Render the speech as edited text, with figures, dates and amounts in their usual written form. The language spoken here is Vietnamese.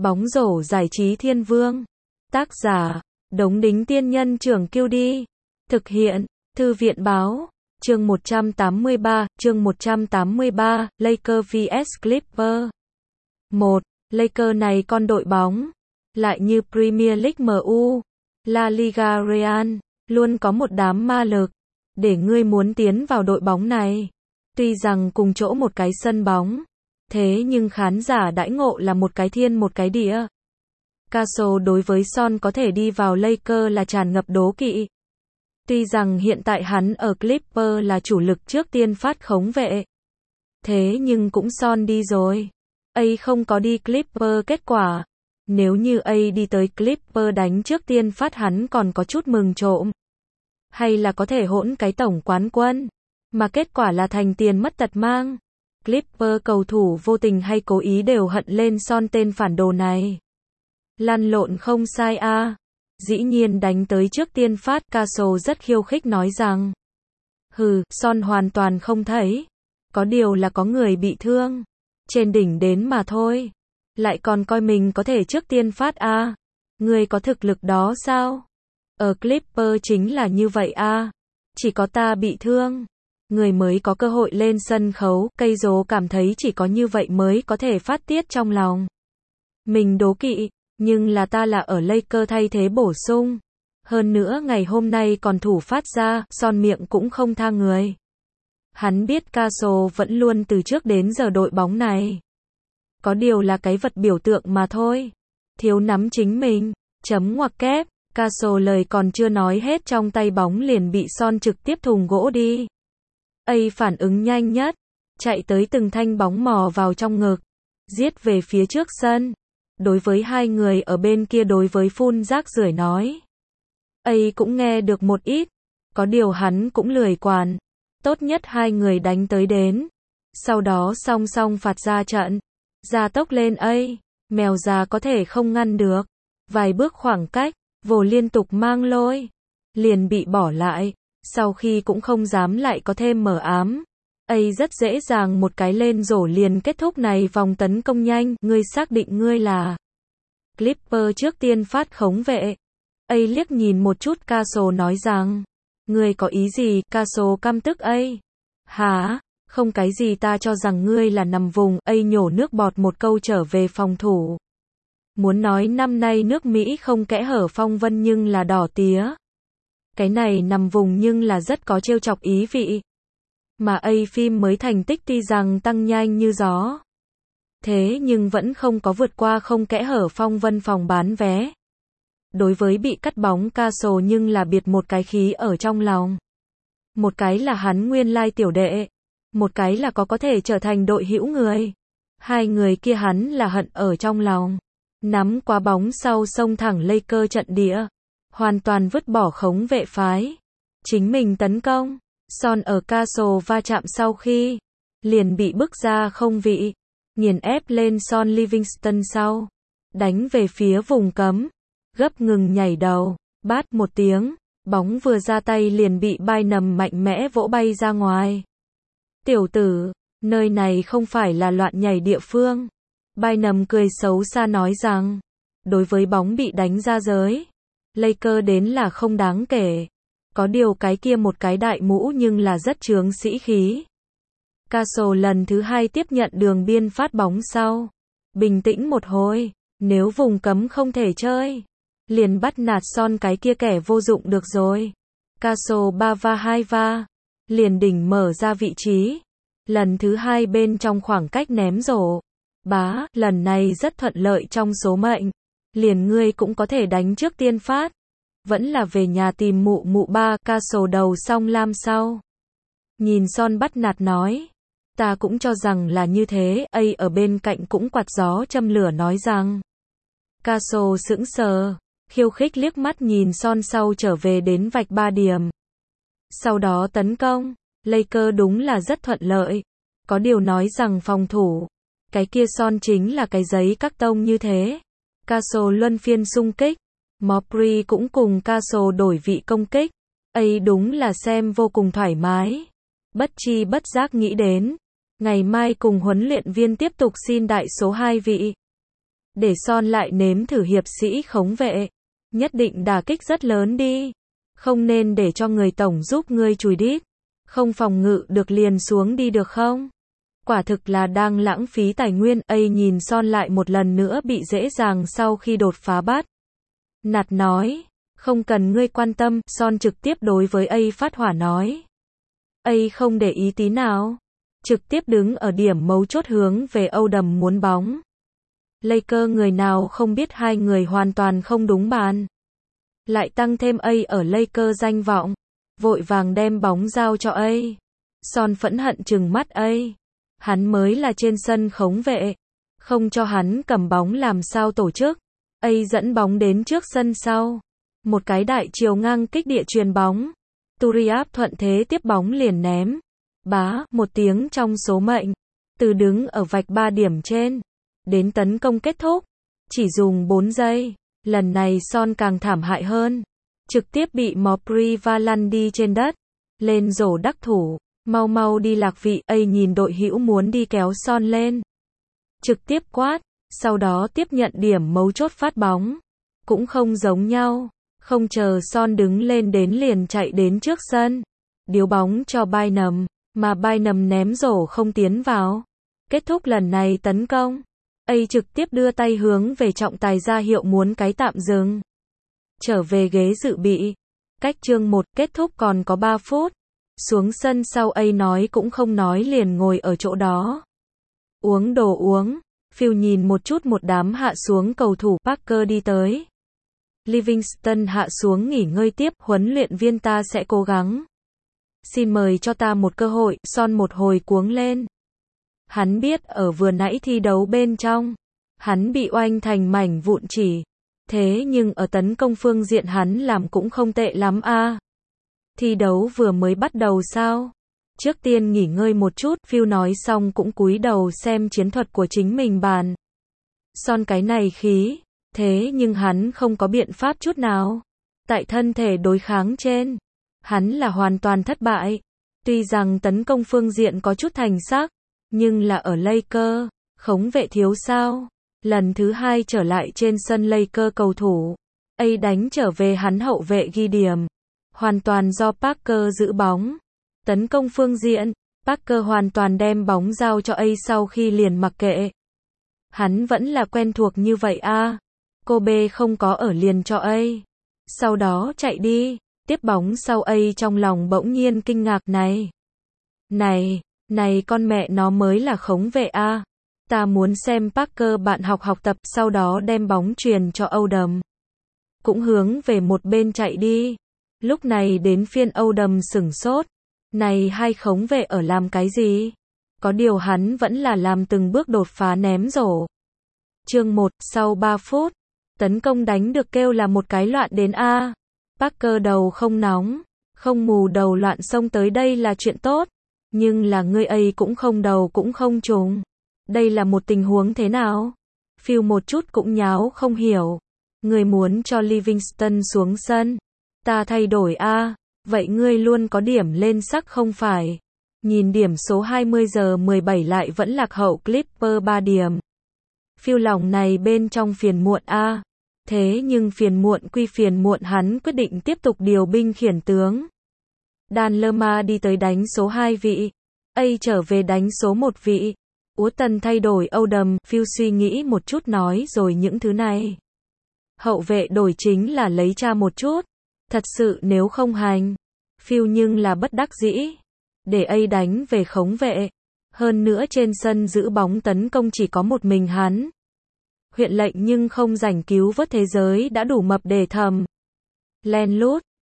Bóng rổ giải trí thiên vương. Tác giả, Đống Đính Tiên Nhân Trưởng QD. Thực hiện, Thư viện Báo. Chương 183, Lakers vs Clippers. 1. Lakers này con đội bóng. Lại như Premier League MU, La Liga Real, luôn có một đám ma lực. Để ngươi muốn tiến vào đội bóng này. Tuy rằng cùng chỗ một cái sân bóng. Thế nhưng khán giả đãi ngộ là một cái thiên một cái địa. Caso đối với Son có thể đi vào Lakers là tràn ngập đố kỵ. Tuy rằng hiện tại hắn ở Clippers là chủ lực trước tiên phát khống vệ. Thế nhưng cũng Son đi rồi. A không có đi Clippers kết quả. Nếu A đi tới Clippers đánh trước tiên phát hắn còn có chút mừng trộm. Hay là có thể hỗn cái tổng quán quân. Mà kết quả là thành tiền mất tật mang. Clippers cầu thủ vô tình hay cố ý đều hận lên Son tên phản đồ này. Lăn lộn không sai a. Dĩ nhiên đánh tới trước tiên phát. Caso rất khiêu khích nói rằng. Son hoàn toàn không thấy. Có điều là có người bị thương. Trên đỉnh đến mà thôi. Lại còn coi mình có thể trước tiên phát a. Người có thực lực đó sao? Ở Clippers chính là như vậy a. Chỉ có ta bị thương. Người mới có cơ hội lên sân khấu. Cây rố cảm thấy chỉ có như vậy mới có thể phát tiết trong lòng. Mình đố kỵ. Nhưng là ta là ở Lakers thay thế bổ sung. Hơn nữa ngày hôm nay còn thủ phát ra. Son miệng cũng không tha người. Hắn biết Caso vẫn luôn từ trước đến giờ đội bóng này. Có điều là cái vật biểu tượng mà thôi. Thiếu nắm chính mình. Chấm ngoặc kép. Caso lời còn chưa nói hết trong tay bóng liền bị Son trực tiếp thùng gỗ đi. A phản ứng nhanh nhất. Chạy tới từng thanh bóng mò vào trong ngực. Giết về phía trước sân. Đối với hai người ở bên kia đối với phun rác rưởi nói. A cũng nghe được một ít. Có điều hắn cũng lười quản. Tốt nhất hai người đánh tới đến. Sau đó song song phạt ra trận. Gia tốc lên A. Mèo già có thể không ngăn được. Vài bước khoảng cách. Vồ liên tục mang lôi. Liền bị bỏ lại. Sau khi cũng không dám lại có thêm mở ám. A rất dễ dàng một cái lên rổ liền kết thúc này vòng tấn công nhanh. Ngươi xác định ngươi là Clippers trước tiên phát khống vệ. A liếc nhìn một chút Caso nói rằng. Ngươi có ý gì? Caso căm tức A. Hả? Không cái gì, ta cho rằng ngươi là nằm vùng. A nhổ nước bọt một câu trở về phòng thủ. Muốn nói năm nay nước Mỹ không kẽ hở phong vân nhưng là đỏ tía. Cái này nằm vùng nhưng là rất có trêu chọc ý vị. Mà A phim mới thành tích tuy rằng tăng nhanh như gió. Thế nhưng vẫn không có vượt qua không kẽ hở phong vân phòng bán vé. Đối với bị cắt bóng Caso nhưng là biệt một cái khí ở trong lòng. Một cái là hắn nguyên lai tiểu đệ. Một cái là có thể trở thành đội hữu người. Hai người kia hắn là hận ở trong lòng. Nắm qua bóng sau xông thẳng Lakers trận địa. Hoàn toàn vứt bỏ khống vệ phái. Chính mình tấn công. Son ở Caso va chạm sau khi. Liền bị bức ra không vị. Nghiền ép lên Son Livingston sau. Đánh về phía vùng cấm. Gấp ngừng nhảy đầu. Bát một tiếng. Bóng vừa ra tay liền bị Bynum mạnh mẽ vỗ bay ra ngoài. Tiểu tử. Nơi này không phải là loạn nhảy địa phương. Bynum cười xấu xa nói rằng. Đối với bóng bị đánh ra giới. Lakers đến là không đáng kể. Có điều cái kia một cái đại mũ nhưng là rất chướng sĩ khí. Caso lần thứ hai tiếp nhận đường biên phát bóng sau. Bình tĩnh một hồi. Nếu vùng cấm không thể chơi. Liền bắt nạt Son cái kia kẻ vô dụng được rồi. Caso 3 va 2 va. Liền đỉnh mở ra vị trí. Lần thứ hai bên trong khoảng cách ném rổ. Bá, lần này rất thuận lợi trong số mệnh. Liền ngươi cũng có thể đánh trước tiên phát. Vẫn là về nhà tìm mụ mụ ba. Caso đầu xong lam sau. Nhìn Son bắt nạt nói. Ta cũng cho rằng là như thế. A ở bên cạnh cũng quạt gió châm lửa nói rằng. Caso sững sờ. Khiêu khích liếc mắt nhìn Son sau trở về đến vạch 3 điểm. Sau đó tấn công. Lakers đúng là rất thuận lợi. Có điều nói rằng phòng thủ. Cái kia Son chính là cái giấy các tông như thế. Caso luân phiên xung kích. Mobley cũng cùng Caso đổi vị công kích. A đúng là xem vô cùng thoải mái. Bất chi bất giác nghĩ đến. Ngày mai cùng huấn luyện viên tiếp tục xin đại số 2 vị. Để Son lại nếm thử hiệp sĩ khống vệ. Nhất định đả kích rất lớn đi. Không nên để cho người tổng giúp ngươi chùi đít. Không phòng ngự được liền xuống đi được không? Quả thực là đang lãng phí tài nguyên. Ấy nhìn Son lại một lần nữa bị dễ dàng sau khi đột phá bắt nạt nói. Không cần ngươi quan tâm, Son trực tiếp đối với ấy phát hỏa nói. Ấy không để ý tí nào. Trực tiếp đứng ở điểm mấu chốt hướng về Oldham muốn bóng. Lakers người nào không biết hai người hoàn toàn không đúng bàn. Lại tăng thêm ấy ở Lakers danh vọng. Vội vàng đem bóng giao cho ấy. Son phẫn hận trừng mắt ấy. Hắn mới là trên sân khống vệ. Không cho hắn cầm bóng làm sao tổ chức. ấy dẫn bóng đến trước sân sau. Một cái đại chiều ngang kích địa truyền bóng. Turiaf thuận thế tiếp bóng liền ném. Bá, một tiếng trong số mệnh. Từ đứng ở vạch 3 điểm trên. Đến tấn công kết thúc. Chỉ dùng 4 giây. Lần này Son càng thảm hại hơn. Trực tiếp bị Mopri va lăn đi trên đất. Lên rổ đắc thủ. Mau mau đi lạc vị. ấy nhìn đội hữu muốn đi kéo Son lên. Trực tiếp quát. Sau đó tiếp nhận điểm mấu chốt phát bóng. Cũng không giống nhau. Không chờ Son đứng lên đến liền chạy đến trước sân. Điếu bóng cho Bynum. Mà Bynum ném rổ không tiến vào. Kết thúc lần này tấn công. ấy trực tiếp đưa tay hướng về trọng tài ra hiệu muốn cái tạm dừng. Trở về ghế dự bị. Cách chương 1 kết thúc còn có 3 phút. Xuống sân sau ấy nói cũng không nói liền ngồi ở chỗ đó. Uống đồ uống. Phil nhìn một chút một đám hạ xuống cầu thủ. Parker đi tới. Livingston hạ xuống nghỉ ngơi tiếp. Huấn luyện viên ta sẽ cố gắng. Xin mời cho ta một cơ hội. Son một hồi cuống lên. Hắn biết ở vừa nãy thi đấu bên trong. Hắn bị oanh thành mảnh vụn chỉ. Thế nhưng ở tấn công phương diện hắn làm cũng không tệ lắm a. Thi đấu vừa mới bắt đầu sao? Trước tiên nghỉ ngơi một chút. Phil nói xong cũng cúi đầu xem chiến thuật của chính mình bàn. Son cái này khí. Thế nhưng hắn không có biện pháp chút nào. Tại thân thể đối kháng trên. Hắn là hoàn toàn thất bại. Tuy rằng tấn công phương diện có chút thành sắc. Nhưng là ở Lakers. Khống vệ thiếu sao. Lần thứ 2 trở lại trên sân Lakers cầu thủ. ấy đánh trở về hắn hậu vệ ghi điểm. Hoàn toàn do Parker giữ bóng. Tấn công phương diện. Parker hoàn toàn đem bóng giao cho ấy sau khi liền mặc kệ. Hắn vẫn là quen thuộc như vậy a. Kobe không có ở liền cho ấy. Sau đó chạy đi. Tiếp bóng sau ấy trong lòng bỗng nhiên kinh ngạc này. Này con mẹ nó mới là khống vệ a. Ta muốn xem Parker bạn học tập sau đó đem bóng truyền cho Oldham. Cũng hướng về một bên chạy đi. Lúc này đến phiên Oldham sửng sốt. Này hai khống vệ ở làm cái gì? Có điều hắn vẫn là làm từng bước đột phá ném rổ. Chương 1 sau 3 phút. Tấn công đánh được kêu là một cái loạn đến a. Parker đầu không nóng. Không mù đầu loạn xông tới đây là chuyện tốt. Nhưng là ngươi ấy cũng không đầu cũng không trùng. Đây là một tình huống thế nào? Phil một chút cũng nháo không hiểu. Ngươi muốn cho Livingston xuống sân. Ta thay đổi a. Vậy ngươi luôn có điểm lên sắc không phải? Nhìn điểm số 20:17 lại vẫn lạc hậu Clipper 3 điểm. Phil lòng này bên trong phiền muộn a. Thế nhưng phiền muộn quy phiền muộn hắn quyết định tiếp tục điều binh khiển tướng. Dan Lerma đi tới đánh số 2 vị. ấy trở về đánh số 1 vị. Tần thay đổi Oldham. Phil suy nghĩ một chút nói rồi những thứ này. Hậu vệ đổi chính là lấy cha một chút. Thật sự nếu không hành. Phil nhưng là bất đắc dĩ. Để ấy đánh về khống vệ. Hơn nữa trên sân giữ bóng tấn công chỉ có một mình hắn. Huyện lệnh nhưng không rảnh cứu vớt thế giới đã đủ mập để thầm. Len lút.